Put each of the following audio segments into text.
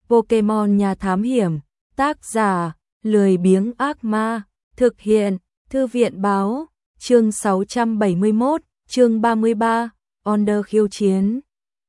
Pokemon Nhà Thám Hiểm, tác giả, lười biếng ác ma, thực hiện, Thư viện báo, chương 671, chương 33, Onder khiêu chiến.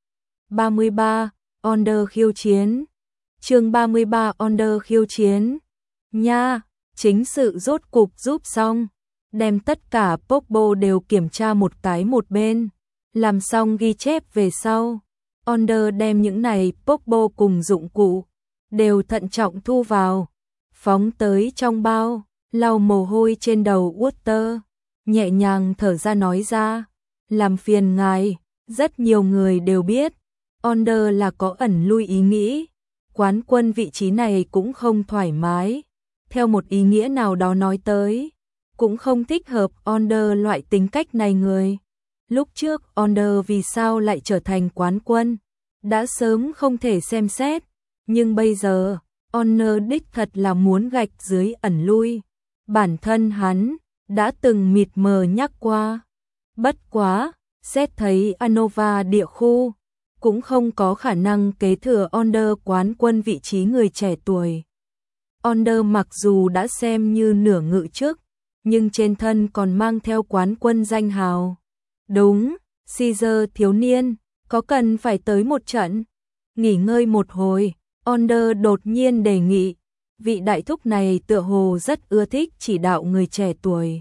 33, Onder khiêu chiến. Chương 33 Onder khiêu chiến. Nha, chính sự rốt cục giúp xong, đem tất cả Pokebo đều kiểm tra một cái một bên, làm xong ghi chép về sau. Onder đem những này Pokebo cùng dụng cụ đều thận trọng thu vào, phóng tới trong bao, lau mồ hôi trên đầu Walter, nhẹ nhàng thở ra nói ra, làm phiền ngài, rất nhiều người đều biết, Onder là có ẩn lui ý nghĩ, quán quân vị trí này cũng không thoải mái, theo một ý nghĩa nào đó nói tới, cũng không thích hợp Onder loại tính cách này người. Lúc trước Onder vì sao lại trở thành quán quân, đã sớm không thể xem xét, nhưng bây giờ, Onder đích thật là muốn gạch dưới ẩn lui. Bản thân hắn đã từng mịt mờ nhắc qua. Bất quá, xét thấy Unova địa khu cũng không có khả năng kế thừa Onder quán quân vị trí người trẻ tuổi. Onder mặc dù đã xem như nửa ngự chức, nhưng trên thân còn mang theo quán quân danh hào. Đúng, Caesar thiếu niên, có cần phải tới một trận? Nghỉ ngơi một hồi, Onder đột nhiên đề nghị, vị đại thúc này tựa hồ rất ưa thích chỉ đạo người trẻ tuổi.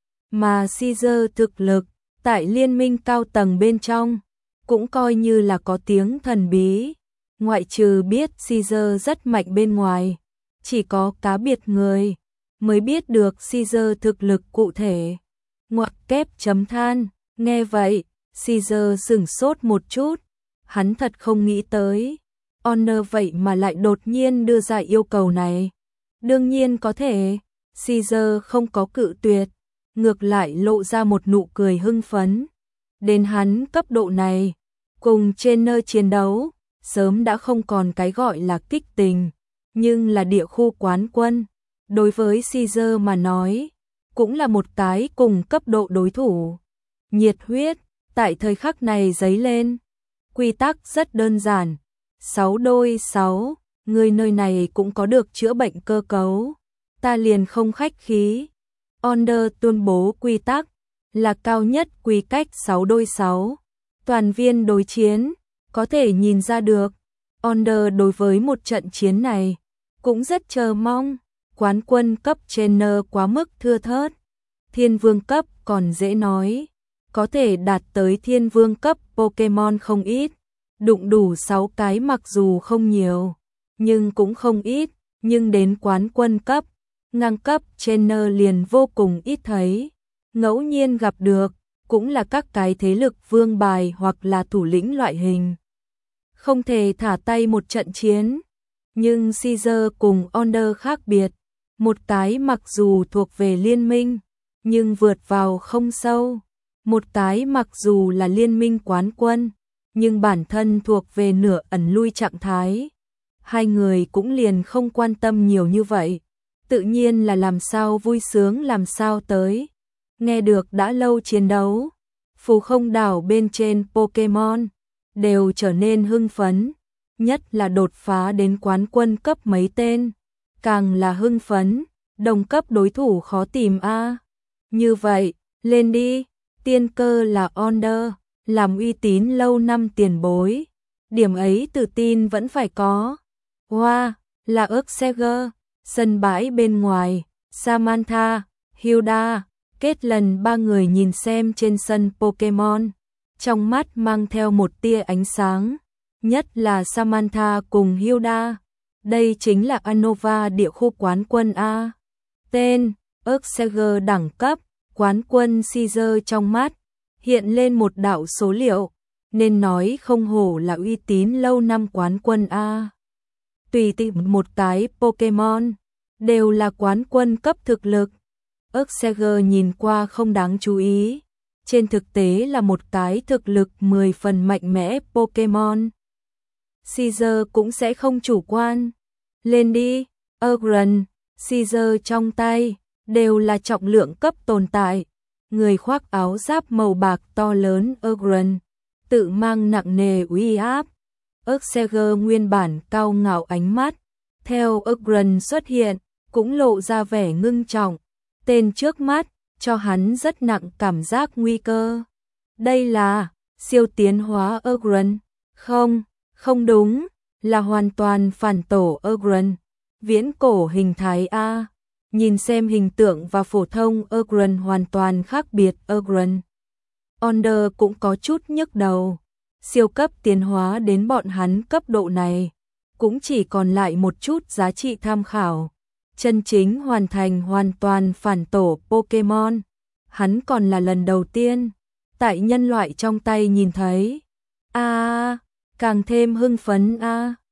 Mà Caesar thực lực, tại liên minh cao tầng bên trong, cũng coi như là có tiếng thần bí. Ngoại trừ biết Caesar rất mạnh bên ngoài, chỉ có cá biệt người mới biết được Caesar thực lực cụ thể. Ngoặc kép chấm than, nghe vậy, Caesar sửng sốt một chút, hắn thật không nghĩ tới. Onder vậy mà lại đột nhiên đưa ra yêu cầu này. Đương nhiên có thể, Caesar không có cự tuyệt, ngược lại lộ ra một nụ cười hưng phấn. Đến hắn cấp độ này, cùng trên nơi chiến đấu, sớm đã không còn cái gọi là kích tình, nhưng là địa khu quán quân. Đối với Caesar mà nói, cũng là một cái cùng cấp độ đối thủ. Nhiệt huyết, tại thời khắc này dấy lên. Quy tắc rất đơn giản. 6 đôi 6, người nơi này cũng có được chữa bệnh cơ cấu. Ta liền không khách khí. Onder tuyên bố quy tắc là cao nhất quy cách 6 đôi 6. Toàn viên đối chiến, có thể nhìn ra được. Onder đối với một trận chiến này, cũng rất chờ mong. Quán quân cấp trainer quá mức thưa thớt. Thiên vương cấp còn dễ nói. Có thể đạt tới thiên vương cấp Pokemon không ít. Đụng đủ 6 cái mặc dù không nhiều, nhưng cũng không ít, nhưng đến quán quân cấp, ngang cấp trainer liền vô cùng ít thấy. Ngẫu nhiên gặp được, cũng là các cái thế lực vương bài hoặc là thủ lĩnh loại hình. Không thể thả tay một trận chiến, nhưng Caesar cùng Onder khác biệt. Một cái mặc dù thuộc về liên minh, nhưng vượt vào không sâu. Một cái mặc dù là liên minh quán quân, nhưng bản thân thuộc về nửa ẩn lui trạng thái. Hai người cũng liền không quan tâm nhiều như vậy. Tự nhiên là làm sao vui sướng làm sao tới. Nghe được đã lâu chiến đấu, phù không đảo bên trên Pokemon đều trở nên hưng phấn. Nhất là đột phá đến quán quân cấp mấy tên, càng là hưng phấn, đồng cấp đối thủ khó tìm a. Như vậy, lên đi, tiên cơ là Onder, làm uy tín lâu năm tiền bối. Điểm ấy tự tin vẫn phải có. Hoa, là Ursager, sân bãi bên ngoài, Samantha, Hilda, kết lần ba người nhìn xem trên sân Pokemon, trong mắt mang theo một tia ánh sáng. Nhất là Samantha cùng Hilda, đây chính là Unova địa khu quán quân A. Tên, Ursager đẳng cấp, quán quân Caesar trong mắt, hiện lên một đạo số liệu, nên nói không hổ là uy tín lâu năm quán quân A. Tùy tìm một cái Pokemon, đều là quán quân cấp thực lực. Ursager nhìn qua không đáng chú ý, trên thực tế là một cái thực lực 10 phần mạnh mẽ Pokemon. Caesar cũng sẽ không chủ quan. Lên đi, Ogren, Caesar trong tay, đều là trọng lượng cấp tồn tại. Người khoác áo giáp màu bạc to lớn Ogren, tự mang nặng nề uy áp. Ursager nguyên bản cao ngạo ánh mắt, theo Ugran xuất hiện, cũng lộ ra vẻ ngưng trọng. Tên trước mắt, cho hắn rất nặng cảm giác nguy cơ. Đây là siêu tiến hóa Ugran. Không, không đúng, là hoàn toàn phản tổ Ugran. Viễn cổ hình thái A. Nhìn xem hình tượng và phổ thông Ugran hoàn toàn khác biệt Ugran. Onder cũng có chút nhức đầu. Siêu cấp tiến hóa đến bọn hắn cấp độ này, cũng chỉ còn lại một chút giá trị tham khảo. Chân chính hoàn thành hoàn toàn phản tổ Pokemon, hắn còn là lần đầu tiên tại nhân loại trong tay nhìn thấy. Càng thêm hưng phấn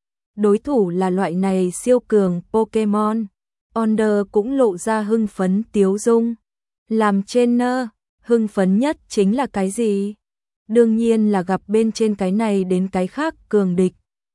đối thủ là loại này siêu cường Pokemon. Onder cũng lộ ra hưng phấn tiếu dung. Làm trainer, hưng phấn nhất chính là cái gì? Đương nhiên là gặp bên trên cái này đến cái khác cường địch.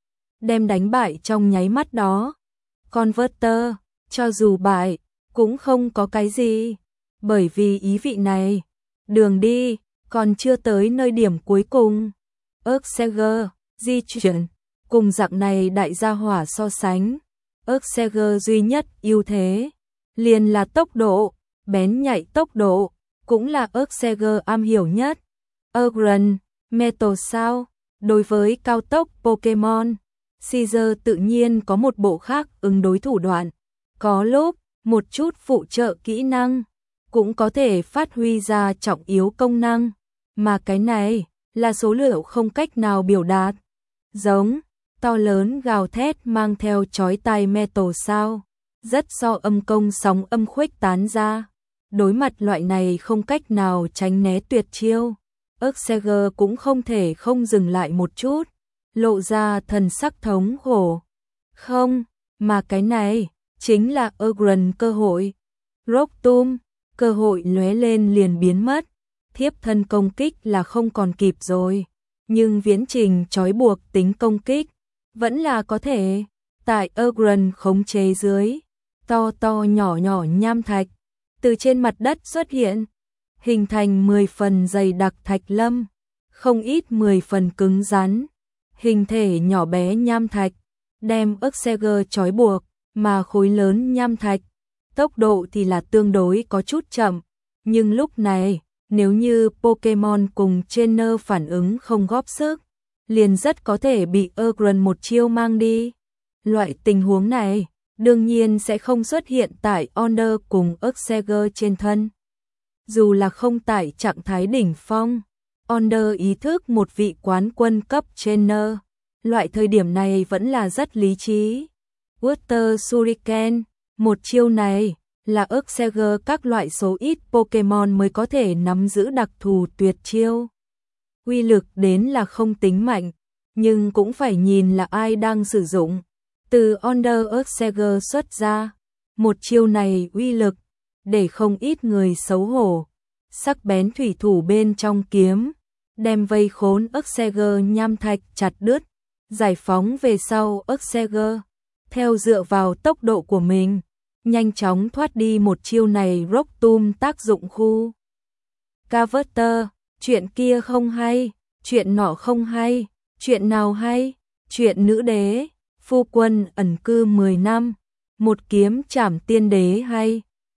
Đem đánh bại trong nháy mắt đó. Converter, cho dù bại, cũng không có cái gì. Bởi vì ý vị này, đường đi, còn chưa tới nơi điểm cuối cùng. Ursager, di chuyển, cùng dạng này đại gia hỏa so sánh. Ursager duy nhất ưu thế, liền là tốc độ, bén nhạy tốc độ, cũng là Ursager am hiểu nhất. Ugran, Metal sao? Đối với cao tốc Pokemon, Caesar tự nhiên có một bộ khác ứng đối thủ đoạn. Có lúc, một chút phụ trợ kỹ năng, cũng có thể phát huy ra trọng yếu công năng. Mà cái này, là số liệu không cách nào biểu đạt. Giống, to lớn gào thét mang theo chói tai Metal sao? Rất so âm công sóng âm khuếch tán ra. Đối mặt loại này không cách nào tránh né tuyệt chiêu. Ursager cũng không thể không dừng lại một chút, lộ ra thần sắc thống khổ. Không, mà cái này, chính là Ugran cơ hội. Rocktomb, cơ hội lóe lên liền biến mất, thiếp thân công kích là không còn kịp rồi. Nhưng viễn trình trói buộc tính công kích, vẫn là có thể. Tại Ugran khống chế dưới, to to nhỏ nhỏ nham thạch, từ trên mặt đất xuất hiện. Hình thành 10 phần dày đặc thạch lâm, không ít 10 phần cứng rắn, hình thể nhỏ bé nham thạch, đem Ursager trói buộc, mà khối lớn nham thạch, tốc độ thì là tương đối có chút chậm, nhưng lúc này, nếu như Pokemon cùng trainer phản ứng không góp sức, liền rất có thể bị Ugran một chiêu mang đi. Loại tình huống này, đương nhiên sẽ không xuất hiện tại Onder cùng Ursager trên thân. Dù là không tại trạng thái đỉnh phong, Onder ý thức một vị quán quân cấp trainer, loại thời điểm này vẫn là rất lý trí. Water Shuriken, một chiêu này là Ursager các loại số ít Pokemon mới có thể nắm giữ đặc thù tuyệt chiêu. Uy lực đến là không tính mạnh, nhưng cũng phải nhìn là ai đang sử dụng. Từ Onder Ursager xuất ra, một chiêu này uy lực, để không ít người xấu hổ. Sắc bén thủy thủ bên trong kiếm, đem vây khốn Ursager nham thạch chặt đứt, giải phóng về sau Ursager, theo dựa vào tốc độ của mình, nhanh chóng thoát đi một chiêu này. Rocktomb tác dụng khu. Converter, chuyện kia không hay, chuyện nọ không hay, chuyện nào hay, chuyện nữ đế, phu quân ẩn cư 10 năm, một kiếm trảm tiên đế hay.